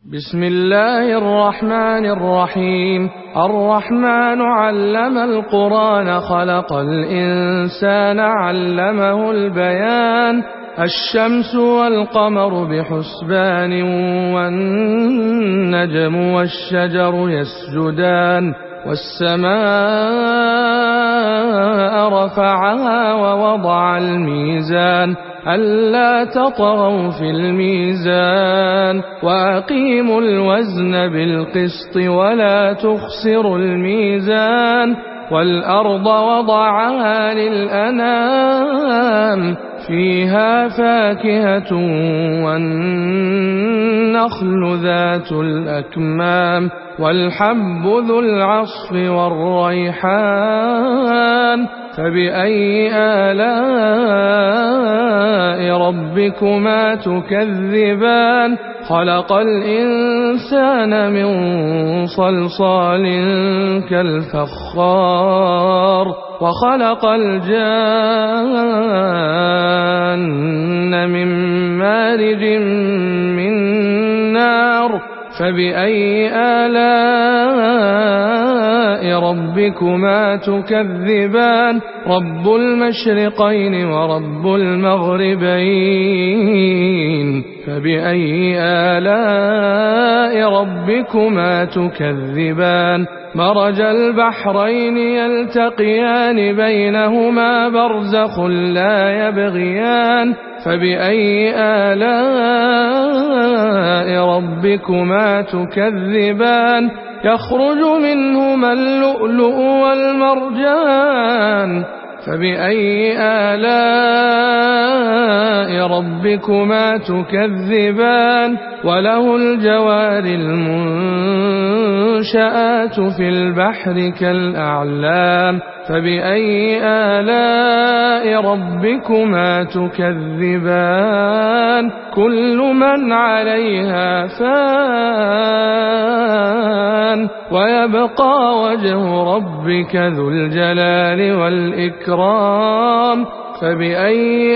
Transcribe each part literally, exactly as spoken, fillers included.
بسم الله الرحمن الرحيم. الرحمن علم القرآن خلق الإنسان علمه البيان. الشمس والقمر بحسبان والنجم والشجر يسجدان والسماء رفعها ووضع الميزان ألا تطغوا في الميزان وأقيموا الوزن بالقسط ولا تخسروا الميزان والأرض وضعها للأنام فيها فاكهة والنخل ذات الأكمام والحب ذو العصف والريحان فبأي آلاء ربكما تكذبان خلق الإنسان من صلصال كالفخار وخلق الجان من مارج من نار فبأي آلاء ربكما تكذبان رب المشرقين ورب المغربين فبأي آلاء ربكما تكذبان مرج البحرين يلتقيان بينهما برزخ لا يبغيان فبأي آلاء ربكما تكذبان يخرج منهما اللؤلؤ والمرجان فبأي آلاء ربكما تكذبان وله الجوار المنشآت في البحر كالأعلام فبأي آلاء ربكما تكذبان كل من عليها فان ويبقى وجه ربك ذو الجلال والإكرام فبأي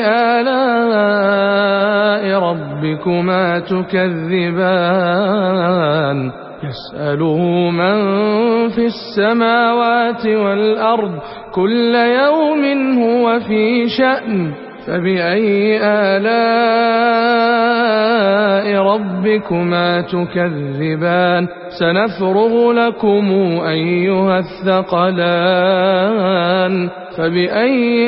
آلاء ربكما تكذبان يسأله من في السماوات والأرض كل يوم هو في شأن فبأي آلاء ربكما تكذبان سنفرغ لكم أيها الثقلان فبأي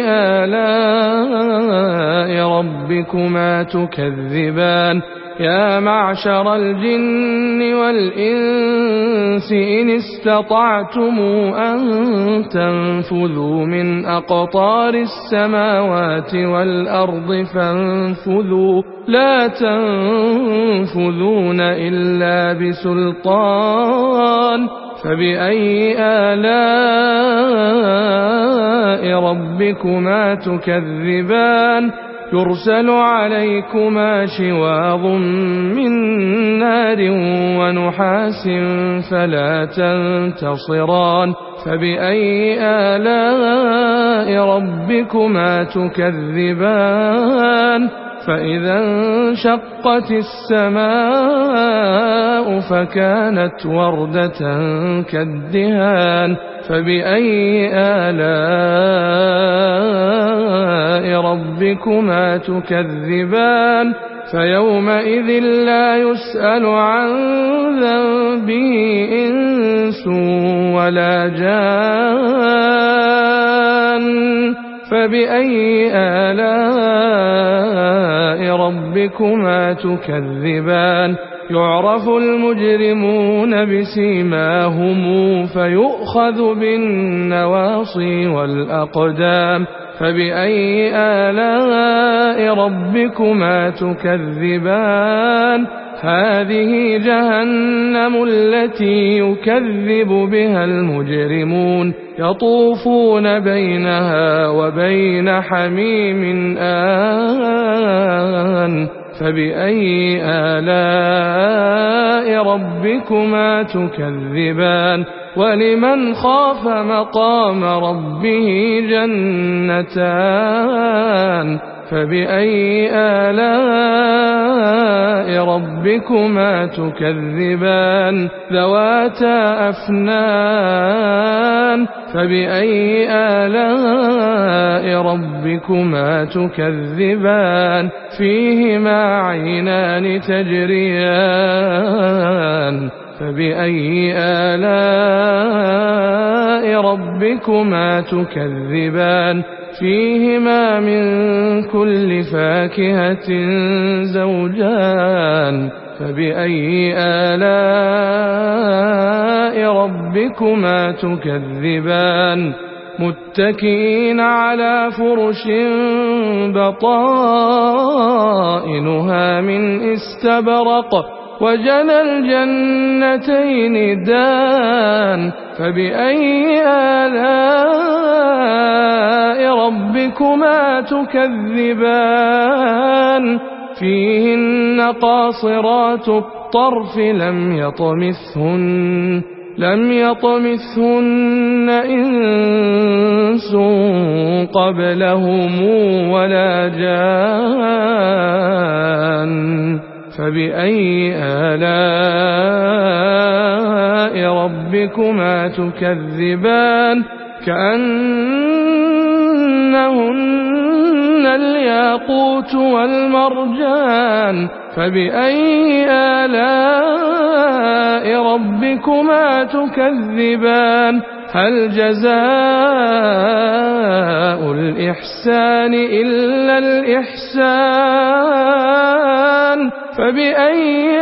آلاء ربكما تكذبان يا معشر الجن والإنس إن استطعتم أن تنفذوا من أقطار السماوات والأرض فانفذوا لا تنفذون إلا بسلطان فبأي آلاء ربكما تكذبان يرسل عليكما شواظ من نار ونحاس فلا تنتصران فبأي آلاء ربكما تكذبان فإذا انشقت السماء فكانت وردة كالدهان فبأي آلاء ربكما تكذبان فيومئذ لا يسأل عن ذنبه إنس ولا جان فبأي آلاء ربكما تكذبان يعرف المجرمون بسيماهم فيؤخذ بالنواصي والأقدام فبأي آلاء ربكما تكذبان هذه جهنم التي يكذب بها المجرمون يطوفون بينها وبين حميم آن فبأي آلاء ربكما تكذبان ولمن خاف مقام ربه جنتان فبأي آلاء ربكما تكذبان ذواتا أفنان فبأي آلاء ربكما تكذبان فيهما عينان تجريان فبأي آلاء ربكما تكذبان فيهما من كل فاكهة زوجان فبأي آلاء ربكما تكذبان متكئين على فرش بطائنها من استبرق وجنى الجنتين دان فبأي آلاء ربكما تكذبان فيهن قاصرات الطرف لم يطمثهن لم يطمثهن إنس قبلهم ولا جان فبأي آلاء ربكما تكذبان كأنهن الياقوت والمرجان فبأي آلاء ربكما تكذبان هل جزاء الإحسان إلا الإحسان فبأي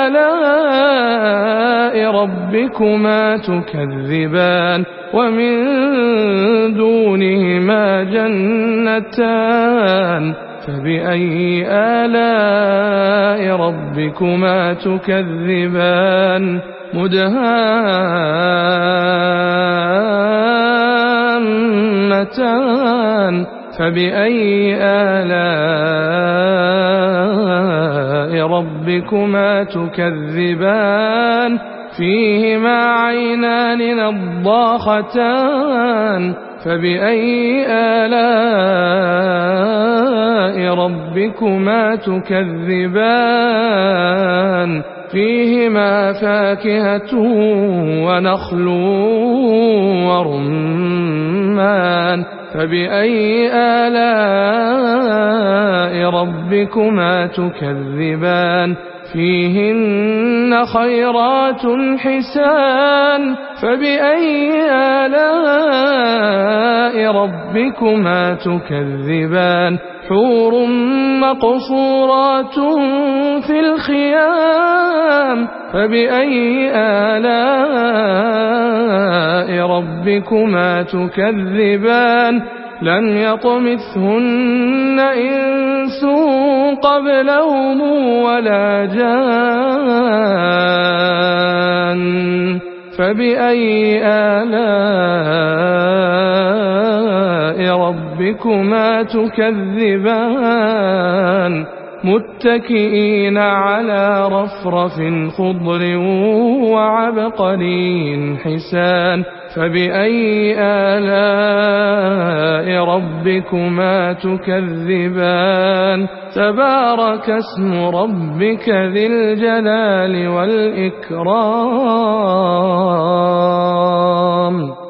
آلاء ربكما تكذبان ومن دونهما جنتان فبأي آلاء ربكما تكذبان مدهامتان فبأي آلاء ربكما تكذبان فيهما عينان نضاختان فبأي آلاء ربكما تكذبان فيهما فاكهة ونخل ورمان فبأي آلاء ربكما تكذبان فيهن خيرات حسان فبأي آلاء ربكما تكذبان حور مقصورات في الخيام فبأي آلاء ربكما تكذبان لم يطمثهن إنس قبلهم ولا جان فبأي آلاء ربكما تكذبان متكئين على رفرف خضر وعبقري حسان فبأي آلاء ربكما تكذبان تبارك اسم ربك ذي الجلال والإكرام.